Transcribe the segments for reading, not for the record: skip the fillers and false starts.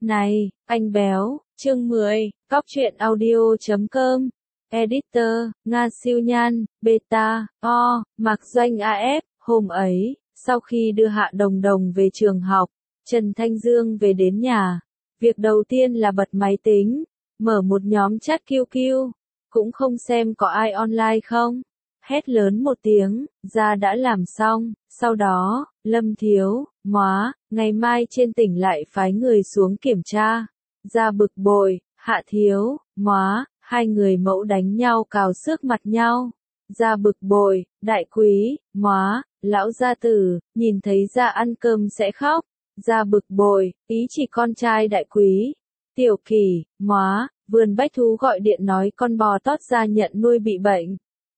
Này, anh béo, chương 10, Cóc truyện audio.com, Editor, Nga Siêu Nhan, Beta, Mạc Doanh AF, hôm ấy, sau khi đưa Hạ Đồng Đồng về trường học, Trần Thanh Dương về đến nhà. Việc đầu tiên là bật máy tính, mở một nhóm chat QQ, cũng không xem có ai online không. Hét lớn một tiếng, ra đã làm xong, sau đó, Lâm Thiếu, Móa, ngày mai trên tỉnh lại phái người xuống kiểm tra. Ra bực bội, Hạ Thiếu, Móa, hai người mẫu đánh nhau cào xước mặt nhau. Ra bực bội, Đại Quý, Móa, lão gia tử, nhìn thấy ra ăn cơm sẽ khóc. Ra bực bội, ý chỉ con trai Đại Quý. Tiểu Kỳ, Móa, vườn bách thú gọi điện nói con bò tót ra nhận nuôi bị bệnh.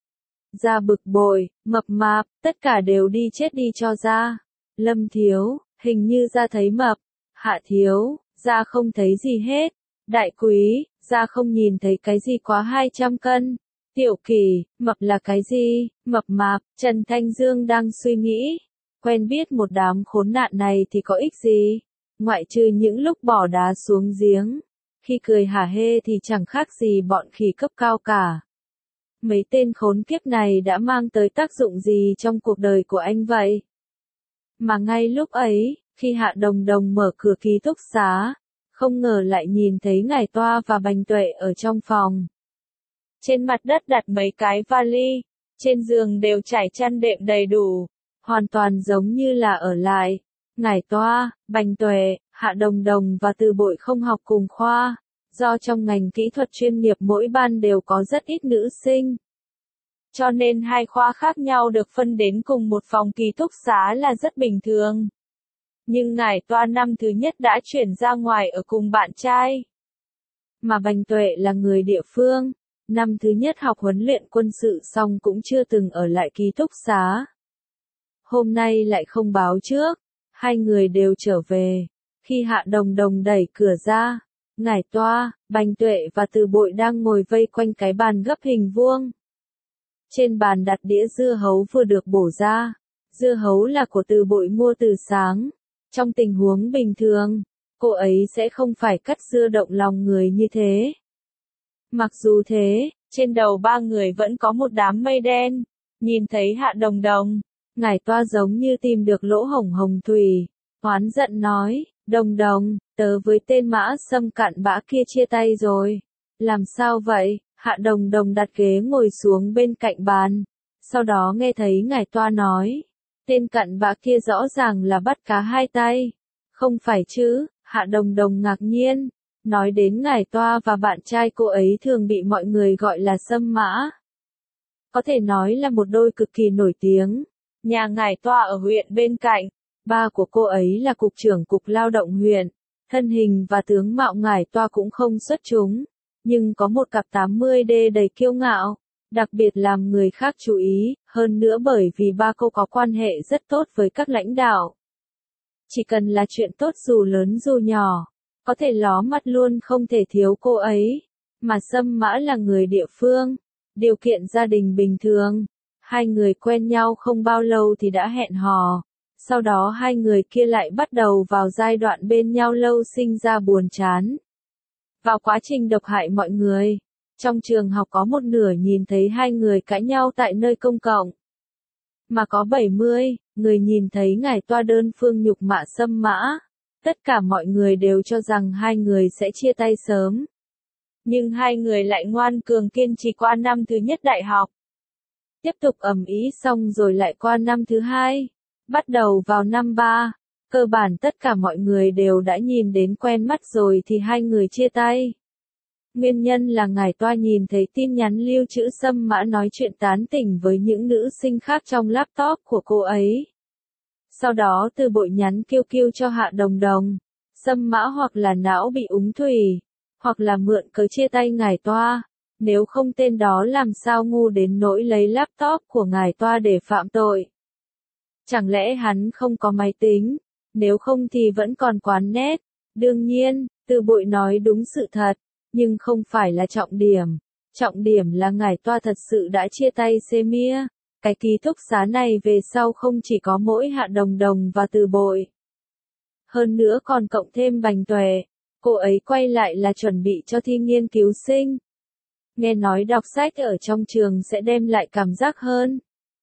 Ra bực bội, mập mạp, tất cả đều đi chết đi cho ra. Lâm Thiếu, hình như ra thấy mập. Hạ Thiếu, ra không thấy gì hết. Đại Quý, ra không nhìn thấy cái gì quá 200 cân. Tiểu Kỳ, mập là cái gì? Mập mạp, Trần Thanh Dương đang suy nghĩ. Quen biết một đám khốn nạn này thì có ích gì? Ngoại trừ những lúc bỏ đá xuống giếng. Khi cười hả hê thì chẳng khác gì bọn khỉ cấp cao cả. Mấy tên khốn kiếp này đã mang tới tác dụng gì trong cuộc đời của anh vậy? Mà ngay lúc ấy, khi Hạ Đồng Đồng mở cửa ký túc xá, không ngờ lại nhìn thấy Ngải Toa và Bành Tuệ ở trong phòng. Trên mặt đất đặt mấy cái vali, trên giường đều trải chăn đệm đầy đủ, hoàn toàn giống như là ở lại. Ngải Toa, Bành Tuệ, Hạ Đồng Đồng và Từ Bội không học cùng khoa. Do trong ngành kỹ thuật chuyên nghiệp mỗi ban đều có rất ít nữ sinh. Cho nên hai khoa khác nhau được phân đến cùng một phòng ký túc xá là rất bình thường. Nhưng Ngải Toa năm thứ nhất đã chuyển ra ngoài ở cùng bạn trai. Mà Bành Tuệ là người địa phương. Năm thứ nhất học huấn luyện quân sự xong cũng chưa từng ở lại ký túc xá. Hôm nay lại không báo trước. Hai người đều trở về. Khi Hạ Đồng Đồng đẩy cửa ra, Ngải Toa, Bành Tuệ và Từ Bội đang ngồi vây quanh cái bàn gấp hình vuông. Trên bàn đặt đĩa dưa hấu vừa được bổ ra. Dưa hấu là của Từ Bội mua từ sáng. Trong tình huống bình thường, cô ấy sẽ không phải cắt dưa động lòng người như thế. Mặc dù thế, trên đầu ba người vẫn có một đám mây đen. Nhìn thấy Hạ Đồng Đồng, Ngải Toa giống như tìm được lỗ hổng hồng thủy. Oán giận nói, Đồng Đồng, tớ với tên Mã Sâm cặn bã kia chia tay rồi. Làm sao vậy? Hạ Đồng Đồng đặt ghế ngồi xuống bên cạnh bàn. Sau đó nghe thấy Ngải Toa nói, tên cặn bã kia rõ ràng là bắt cá hai tay. Không phải chứ? Hạ Đồng Đồng ngạc nhiên. Nói đến Ngải Toa và bạn trai cô ấy thường bị mọi người gọi là Sâm Mã. Có thể nói là một đôi cực kỳ nổi tiếng. Nhà Ngải Toa ở huyện bên cạnh. Ba của cô ấy là cục trưởng cục lao động huyện. Thân hình và tướng mạo Ngải Toa cũng không xuất chúng. Nhưng có một cặp 80D đầy kiêu ngạo. Đặc biệt làm người khác chú ý. Hơn nữa bởi vì ba cô có quan hệ rất tốt với các lãnh đạo. Chỉ cần là chuyện tốt dù lớn dù nhỏ. Có thể ló mặt luôn không thể thiếu cô ấy. Mà Sâm Mã là người địa phương. Điều kiện gia đình bình thường. Hai người quen nhau không bao lâu thì đã hẹn hò. Sau đó hai người kia lại bắt đầu vào giai đoạn bên nhau lâu sinh ra buồn chán. Vào quá trình độc hại mọi người. Trong trường học có một nửa nhìn thấy hai người cãi nhau tại nơi công cộng. Mà có 70 người nhìn thấy Ngải Toa đơn phương nhục mạ Sâm Mã. Tất cả mọi người đều cho rằng hai người sẽ chia tay sớm. Nhưng hai người lại ngoan cường kiên trì qua năm thứ nhất đại học. Tiếp tục ầm ĩ xong rồi lại qua năm thứ hai. Bắt đầu vào năm 3. Cơ bản tất cả mọi người đều đã nhìn đến quen mắt rồi thì hai người chia tay. Nguyên nhân là Ngải Toa nhìn thấy tin nhắn lưu trữ Sâm Mã nói chuyện tán tỉnh với những nữ sinh khác trong laptop của cô ấy. Sau đó Từ Bội nhắn QQ cho Hạ Đồng Đồng. Sâm Mã hoặc là não bị úng thủy, hoặc là mượn cớ chia tay Ngải Toa. Nếu không tên đó làm sao ngu đến nỗi lấy laptop của Ngải Toa để phạm tội. Chẳng lẽ hắn không có máy tính? Nếu không thì vẫn còn quán net. Đương nhiên, Từ Bội nói đúng sự thật, nhưng không phải là trọng điểm. Trọng điểm là Ngải Toa thật sự đã chia tay Semia. Cái ký túc xá này về sau không chỉ có mỗi Hạ Đồng Đồng và Từ Bội. Hơn nữa còn cộng thêm Bành Tuệ. Cô ấy quay lại là chuẩn bị cho thi nghiên cứu sinh. Nghe nói đọc sách ở trong trường sẽ đem lại cảm giác hơn.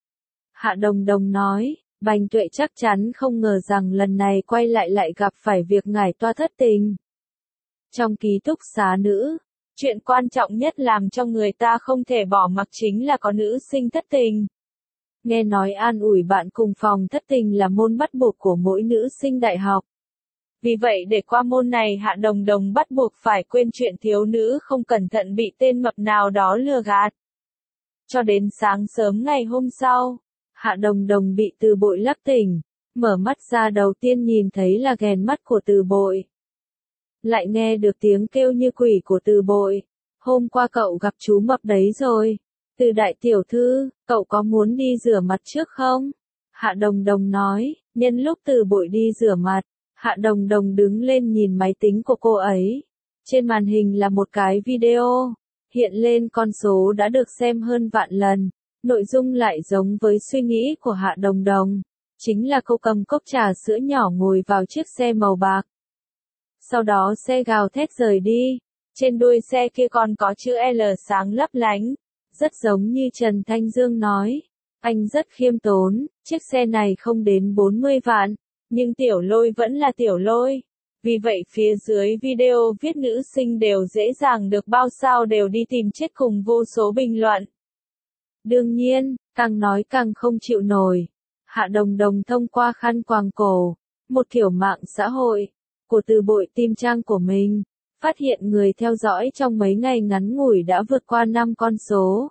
Hạ Đồng Đồng nói, Bành Tuệ chắc chắn không ngờ rằng lần này quay lại gặp phải việc ngải toa thất tình. Trong ký túc xá nữ, chuyện quan trọng nhất làm cho người ta không thể bỏ mặc chính là có nữ sinh thất tình. Nghe nói an ủi bạn cùng phòng thất tình là môn bắt buộc của mỗi nữ sinh đại học. Vì vậy để qua môn này Hạ Đồng Đồng bắt buộc phải quên chuyện thiếu nữ không cẩn thận bị tên mập nào đó lừa gạt. Cho đến sáng sớm ngày hôm sau, Hạ Đồng Đồng bị Từ Bội lắc tỉnh, mở mắt ra đầu tiên nhìn thấy là ghèn mắt của Từ Bội. Lại nghe được tiếng kêu như quỷ của Từ Bội. Hôm qua cậu gặp chú mập đấy rồi. Từ đại tiểu thư, cậu có muốn đi rửa mặt trước không? Hạ Đồng Đồng nói, nhân lúc Từ Bội đi rửa mặt, Hạ Đồng Đồng đứng lên nhìn máy tính của cô ấy. Trên màn hình là một cái video, hiện lên con số đã được xem hơn vạn lần. Nội dung lại giống với suy nghĩ của Hạ Đồng Đồng. Chính là cô cầm cốc trà sữa nhỏ ngồi vào chiếc xe màu bạc. Sau đó xe gào thét rời đi. Trên đuôi xe kia còn có chữ L sáng lấp lánh. Rất giống như Trần Thanh Dương nói. Anh rất khiêm tốn, chiếc xe này không đến 40 vạn. Nhưng Tiểu Lôi vẫn là Tiểu Lôi. Vì vậy phía dưới video viết nữ sinh đều dễ dàng được bao sao đều đi tìm chết cùng vô số bình luận. Đương nhiên, càng nói càng không chịu nổi. Hạ Đồng Đồng thông qua khăn quàng cổ, một kiểu mạng xã hội, của Từ Bội tim trang của mình, phát hiện người theo dõi trong mấy ngày ngắn ngủi đã vượt qua 5 con số.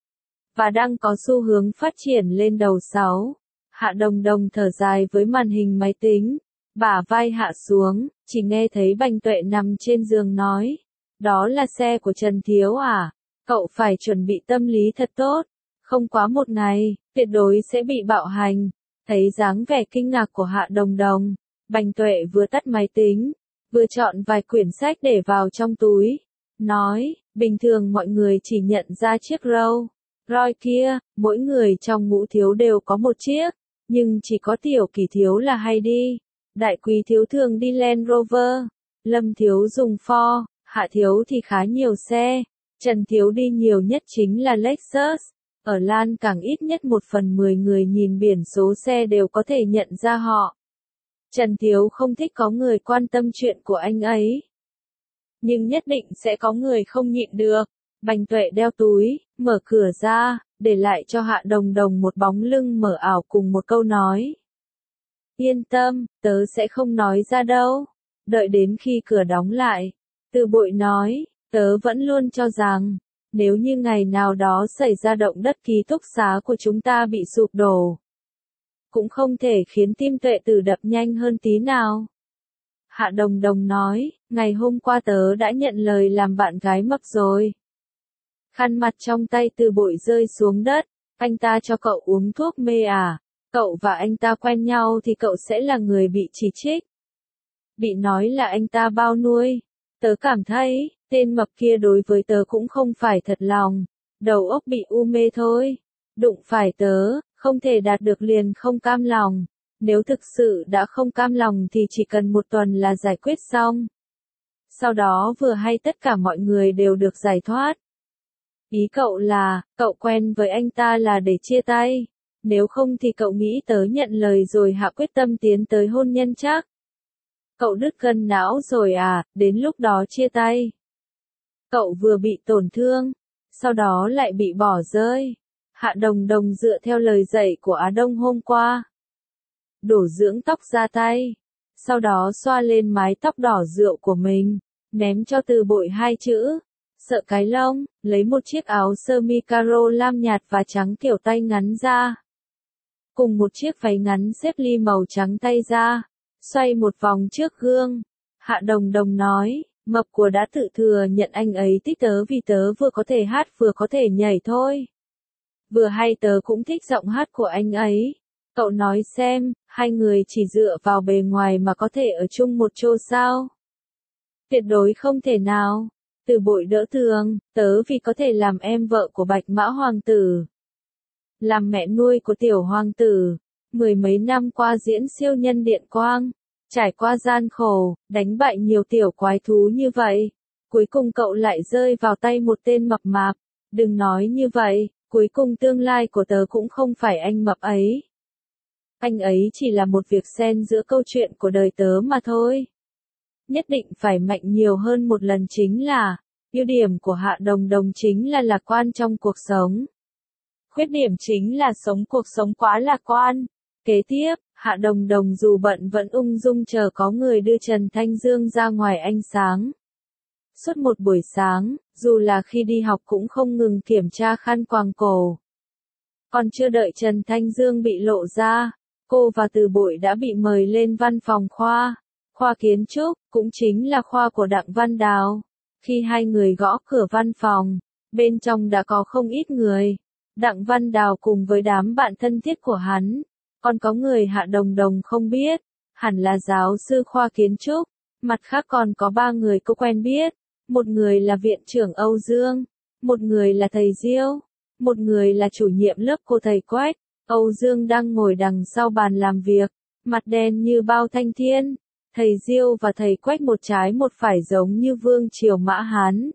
Và đang có xu hướng phát triển lên đầu 6. Hạ Đồng Đồng thở dài với màn hình máy tính, bả vai hạ xuống, chỉ nghe thấy Bành Tuệ nằm trên giường nói. Đó là xe của Trần Thiếu à? Cậu phải chuẩn bị tâm lý thật tốt. Không quá một ngày, tuyệt đối sẽ bị bạo hành. Thấy dáng vẻ kinh ngạc của Hạ Đồng Đồng, Bành Tuệ vừa tắt máy tính, vừa chọn vài quyển sách để vào trong túi. Nói, bình thường mọi người chỉ nhận ra chiếc Rolls-Royce kia, mỗi người trong ngũ thiếu đều có một chiếc, nhưng chỉ có Tiểu Kỳ thiếu là hay đi. Đại Quý thiếu thường đi Land Rover, Lâm thiếu dùng Ford, Hạ thiếu thì khá nhiều xe, Trần thiếu đi nhiều nhất chính là Lexus. Ở Lan càng ít nhất 1/10 người nhìn biển số xe đều có thể nhận ra họ. Trần Thiếu không thích có người quan tâm chuyện của anh ấy. Nhưng nhất định sẽ có người không nhịn được. Bành Tuệ đeo túi, mở cửa ra, để lại cho Hạ Đồng Đồng một bóng lưng mờ ảo cùng một câu nói. Yên tâm, tớ sẽ không nói ra đâu. Đợi đến khi cửa đóng lại, Từ Bội nói, tớ vẫn luôn cho rằng, nếu như ngày nào đó xảy ra động đất ký túc xá của chúng ta bị sụp đổ, cũng không thể khiến tim Tuệ Tử đập nhanh hơn tí nào. Hạ Đồng Đồng nói, ngày hôm qua tớ đã nhận lời làm bạn gái mập rồi. Khăn mặt trong tay Từ Bội rơi xuống đất, anh ta cho cậu uống thuốc mê à? Cậu và anh ta quen nhau thì cậu sẽ là người bị chỉ trích. Bị nói là anh ta bao nuôi. Tớ cảm thấy, tên mập kia đối với tớ cũng không phải thật lòng. Đầu óc bị u mê thôi. Đụng phải tớ, không thể đạt được liền không cam lòng. Nếu thực sự đã không cam lòng thì chỉ cần 1 tuần là giải quyết xong. Sau đó vừa hay tất cả mọi người đều được giải thoát. Ý cậu là, cậu quen với anh ta là để chia tay. Nếu không thì cậu nghĩ tớ nhận lời rồi hạ quyết tâm tiến tới hôn nhân chắc. Cậu đứt cân não rồi à, đến lúc đó chia tay. Cậu vừa bị tổn thương, sau đó lại bị bỏ rơi. Hạ Đồng Đồng dựa theo lời dạy của Á Đông hôm qua. Đổ dưỡng tóc ra tay. Sau đó xoa lên mái tóc đỏ rượu của mình. Ném cho Từ Bội 2 chữ. Sợ cái lông, lấy một chiếc áo sơ mi caro lam nhạt và trắng kiểu tay ngắn ra. Cùng một chiếc váy ngắn xếp ly màu trắng tay ra. Xoay một vòng trước gương. Hạ Đồng Đồng nói, mập của đã tự thừa nhận anh ấy thích tớ vì tớ vừa có thể hát vừa có thể nhảy thôi. Vừa hay tớ cũng thích giọng hát của anh ấy. Cậu nói xem, hai người chỉ dựa vào bề ngoài mà có thể ở chung một chỗ sao? Tuyệt đối không thể nào. Từ Bội đỡ tường, tớ vì có thể làm em vợ của Bạch Mã Hoàng tử. Làm mẹ nuôi của tiểu hoàng tử. 10 mấy năm qua diễn siêu nhân điện quang. Trải qua gian khổ, đánh bại nhiều tiểu quái thú như vậy, cuối cùng cậu lại rơi vào tay một tên mập mạp. Đừng nói như vậy, cuối cùng tương lai của tớ cũng không phải anh mập ấy. Anh ấy chỉ là một việc xen giữa câu chuyện của đời tớ mà thôi. Nhất định phải mạnh nhiều hơn một lần chính là, ưu điểm của Hạ Đồng Đồng chính là lạc quan trong cuộc sống. Khuyết điểm chính là sống cuộc sống quá lạc quan. Kế tiếp, Hạ Đồng Đồng dù bận vẫn ung dung chờ có người đưa Trần Thanh Dương ra ngoài ánh sáng. Suốt một buổi sáng, dù là khi đi học cũng không ngừng kiểm tra khăn quàng cổ. Còn chưa đợi Trần Thanh Dương bị lộ ra, cô và Từ Bội đã bị mời lên văn phòng khoa kiến trúc, cũng chính là khoa của Đặng Văn Đào. Khi hai người gõ cửa văn phòng, bên trong đã có không ít người. Đặng Văn Đào cùng với đám bạn thân thiết của hắn, còn có người Hạ Đồng Đồng không biết, hẳn là giáo sư khoa kiến trúc, mặt khác còn có 3 người cô quen biết, một người là viện trưởng Âu Dương, một người là thầy Diêu, một người là chủ nhiệm lớp cô thầy Quách. Âu Dương đang ngồi đằng sau bàn làm việc, mặt đen như bao thanh thiên, thầy Diêu và thầy Quách một trái một phải giống như vương triều Mã Hán.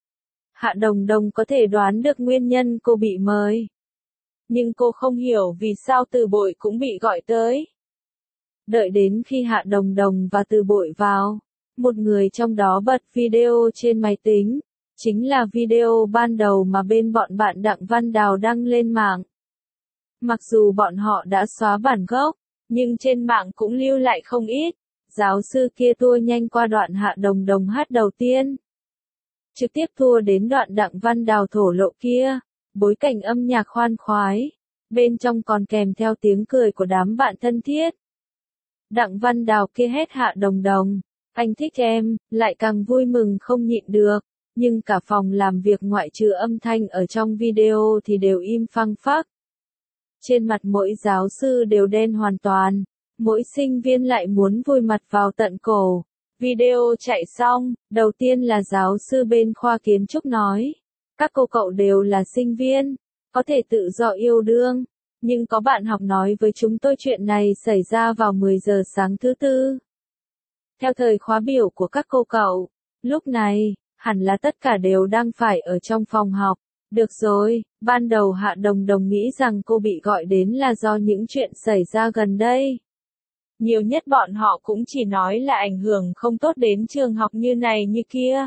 Hạ Đồng Đồng có thể đoán được nguyên nhân cô bị mời. Nhưng cô không hiểu vì sao Từ Bội cũng bị gọi tới. Đợi đến khi Hạ Đồng Đồng và Từ Bội vào, một người trong đó bật video trên máy tính, chính là video ban đầu mà bên bọn bạn Đặng Văn Đào đăng lên mạng. Mặc dù bọn họ đã xóa bản gốc, nhưng trên mạng cũng lưu lại không ít. Giáo sư kia tua nhanh qua đoạn Hạ Đồng Đồng hát đầu tiên. Trực tiếp thua đến đoạn Đặng Văn Đào thổ lộ kia, bối cảnh âm nhạc khoan khoái, bên trong còn kèm theo tiếng cười của đám bạn thân thiết. Đặng Văn Đào kia hét Hạ Đồng Đồng, anh thích em, lại càng vui mừng không nhịn được, nhưng cả phòng làm việc ngoại trừ âm thanh ở trong video thì đều im phăng phắc. Trên mặt mỗi giáo sư đều đen hoàn toàn, mỗi sinh viên lại muốn vùi mặt vào tận cổ. Video chạy xong, đầu tiên là giáo sư bên khoa kiến trúc nói, các cô cậu đều là sinh viên, có thể tự do yêu đương, nhưng có bạn học nói với chúng tôi chuyện này xảy ra vào 10 giờ sáng thứ Tư. Theo thời khóa biểu của các cô cậu, lúc này, hẳn là tất cả đều đang phải ở trong phòng học. Được rồi, ban đầu Hạ Đồng Đồng nghĩ rằng cô bị gọi đến là do những chuyện xảy ra gần đây. Nhiều nhất bọn họ cũng chỉ nói là ảnh hưởng không tốt đến trường học như này như kia.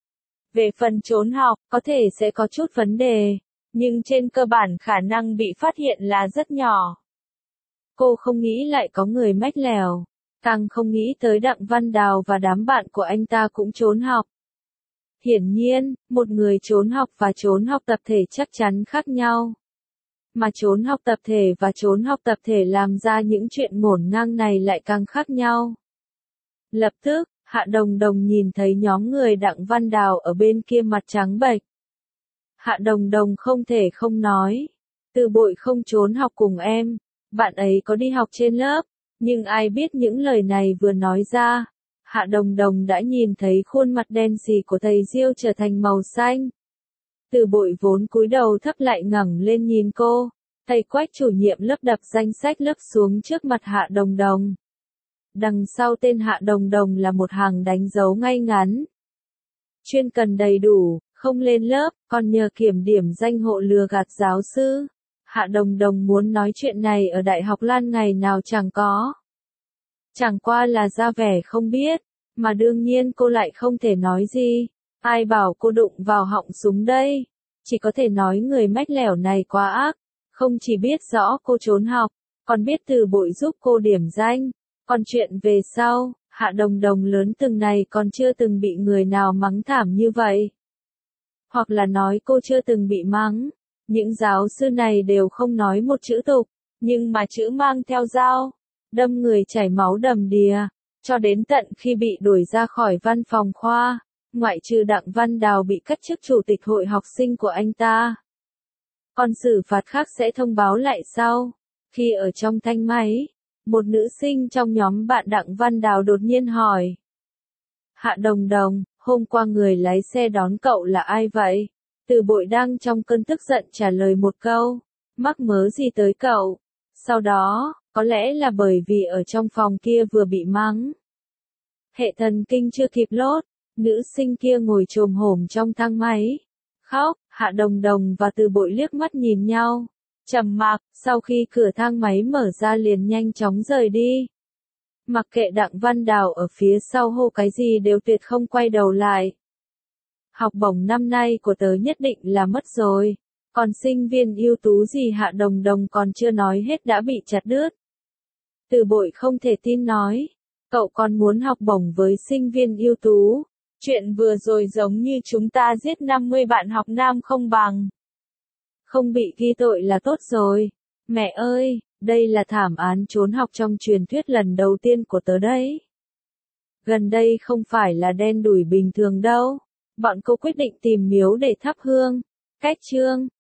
Về phần trốn học, có thể sẽ có chút vấn đề, nhưng trên cơ bản khả năng bị phát hiện là rất nhỏ. Cô không nghĩ lại có người mách lèo, càng không nghĩ tới Đặng Văn Đào và đám bạn của anh ta cũng trốn học. Hiển nhiên, một người trốn học và trốn học tập thể chắc chắn khác nhau. Mà trốn học tập thể và trốn học tập thể làm ra những chuyện ngổn ngang này lại càng khác nhau. Lập tức, Hạ Đồng Đồng nhìn thấy nhóm người Đặng Văn Đào ở bên kia mặt trắng bệch. Hạ Đồng Đồng không thể không nói. Từ Bội không trốn học cùng em, bạn ấy có đi học trên lớp, nhưng ai biết những lời này vừa nói ra. Hạ Đồng Đồng đã nhìn thấy khuôn mặt đen sì của thầy Diêu trở thành màu xanh. Từ Bội vốn cúi đầu thấp lại ngẩng lên nhìn cô, thầy Quách chủ nhiệm lớp đập danh sách lớp xuống trước mặt Hạ Đồng Đồng. Đằng sau tên Hạ Đồng Đồng là một hàng đánh dấu ngay ngắn. Chuyên cần đầy đủ, không lên lớp, còn nhờ kiểm điểm danh hộ lừa gạt giáo sư. Hạ Đồng Đồng muốn nói chuyện này ở Đại học Lan ngày nào chẳng có. Chẳng qua là ra vẻ không biết, mà đương nhiên cô lại không thể nói gì. Ai bảo cô đụng vào họng súng đây? Chỉ có thể nói người mách lẻo này quá ác, không chỉ biết rõ cô trốn học, còn biết Từ Bội giúp cô điểm danh. Còn chuyện về sau, Hạ Đồng Đồng lớn từng này còn chưa từng bị người nào mắng thảm như vậy. Hoặc là nói cô chưa từng bị mắng. Những giáo sư này đều không nói một chữ tục, nhưng mà chữ mang theo dao, đâm người chảy máu đầm đìa, cho đến tận khi bị đuổi ra khỏi văn phòng khoa, ngoại trừ Đặng Văn Đào bị cắt chức chủ tịch hội học sinh của anh ta. Còn xử phạt khác sẽ thông báo lại sau. Khi ở trong thanh máy, một nữ sinh trong nhóm bạn Đặng Văn Đào đột nhiên hỏi. Hạ Đồng Đồng, hôm qua người lái xe đón cậu là ai vậy? Từ Bội đang trong cơn tức giận trả lời một câu, mắc mớ gì tới cậu? Sau đó, Có lẽ là bởi vì ở trong phòng kia vừa bị mắng. Hệ thần kinh chưa kịp lốt, nữ sinh kia ngồi chồm hổm trong thang máy. Khóc, Hạ Đồng Đồng và Từ Bội liếc mắt nhìn nhau. Trầm mặc, sau khi cửa thang máy mở ra liền nhanh chóng rời đi. Mặc kệ Đặng Văn Đào ở phía sau hô cái gì đều tuyệt không quay đầu lại. Học bổng năm nay của tớ nhất định là mất rồi. Còn sinh viên ưu tú gì Hạ Đồng Đồng còn chưa nói hết đã bị chặt đứt. Từ Bội không thể tin nói. Cậu còn muốn học bổng với sinh viên ưu tú. Chuyện vừa rồi giống như chúng ta giết 50 bạn học nam không bằng. Không bị ghi tội là tốt rồi. Mẹ ơi, đây là thảm án trốn học trong truyền thuyết lần đầu tiên của tớ đấy. Gần đây không phải là đen đủi bình thường đâu. Bọn cô quyết định tìm miếu để thắp hương. Cách chương